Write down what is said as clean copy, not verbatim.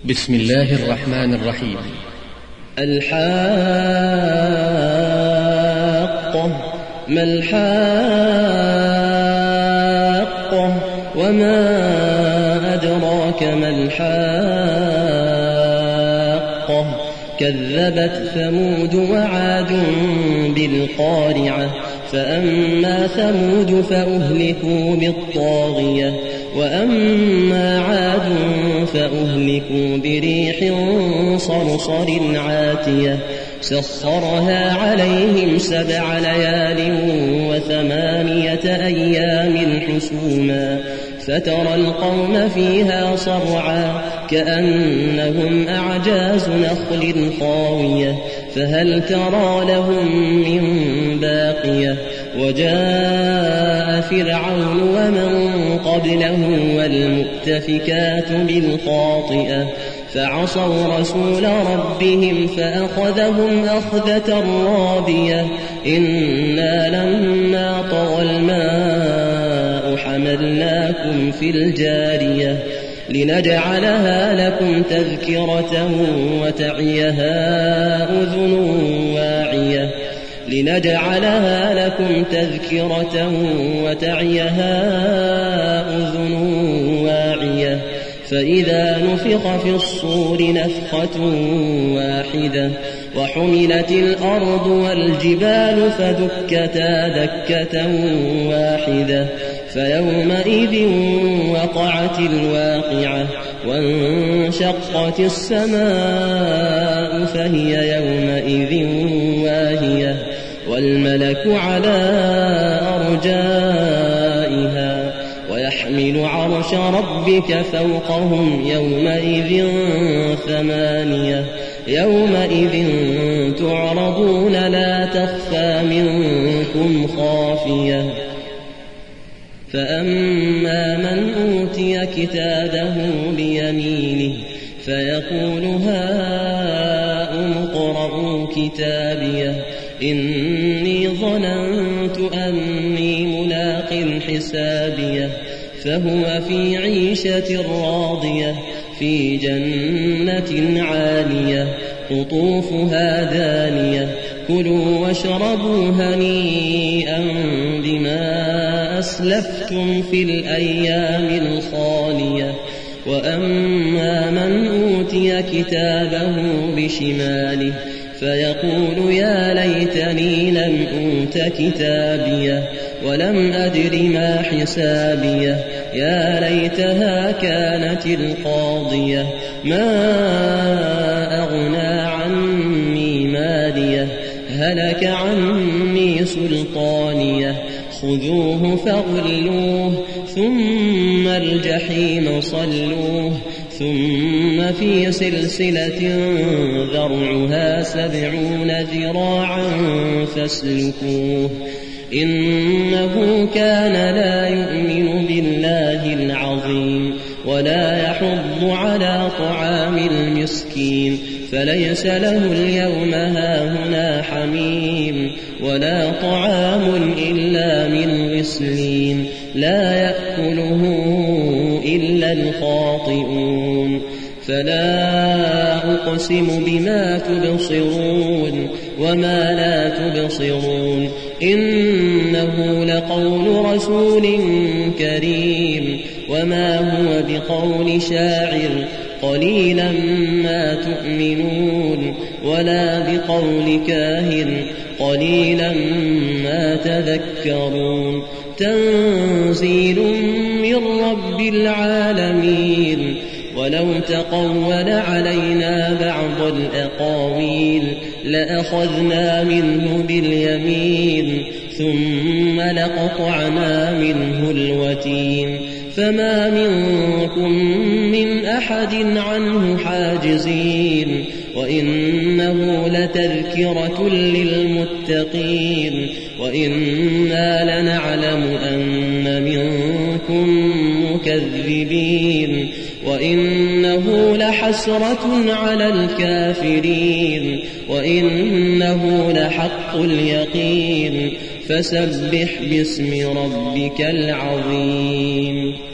بسم الله الرحمن الرحيم. الحاقة. ما الحاقة وما أدراك ما الحاقة. كذبت ثمود وعاد بالقارعة فأما ثمود فأهلكوا بالطاغية وأما عاد فأهلكوا بريح صرصر عاتية سخرها عليهم 7 ليال و8 أيام حسوما فترى القوم فيها صرعا كأنهم أعجاز نخل خاوية فهل ترى لهم من باقية. وجاء فرعون ومن قبله والمؤتفكات بالخاطئة فعصوا رسول ربهم فأخذهم أخذة رابية. إنا لما طغى الماء حملناكم في الجارية لنجعلها لكم تذكرة وتعيها أذن واعية فإذا نفخ في الصور نفخة واحدة وحملت الأرض والجبال فدكتا دكة واحدة فيومئذ وقعت الواقعة وانشقت السماء فهي يومئذ واهية والملك على أرجائها ويحمل عرش ربك فوقهم يومئذ 8 يومئذ تعرضون لا تخفى منكم خافية. فأما من أوتي كتابه بيمينه فيقول هاؤم اقرءوا كتابيه إني ظننت أني ملاق حسابيه فهو في عيشة راضية في جنة عالية قطوفها دانية كلوا واشربوا هنيئا بما أسلفتم في الأيام الخالية. وأما من أوتي كتابه بشماله فيقول يا ليتني لم أوت كتابيه ولم أدر ما حسابيه يا ليتها كانت القاضية ما أغنى عني ماليه هلك عني سلطانيه خذوه فغلوه ثم الجحيم صلوه ثم في سلسلة ذرعها 70 ذراعا فاسلكوه إنه كان لا يؤمن بالله العظيم ولا يحض على طعام المسكين فليس له اليوم هاهنا حميم ولا طعام إلا من غسلين لا يأكله إلا الخاطئون. فلا أقسم بما تبصرون وما لا تبصرون إنه لقول رسول كريم وما هو بقول شاعر قليلا ما تؤمنون ولا بقول كاهن قليلا ما تذكرون. تنزيل من رب العالمين. ولو تقول علينا بعض الأقاويل لأخذنا منه باليمين ثم لقطعنا منه الوتين فما منكم من أحد عنه حاجزين وإنه لتذكرة للمتقين وإنا لنعلم أن منكم مكذبين وإنه لحسرة على الكافرين وإنه لحق اليقين فسبح باسم ربك العظيم.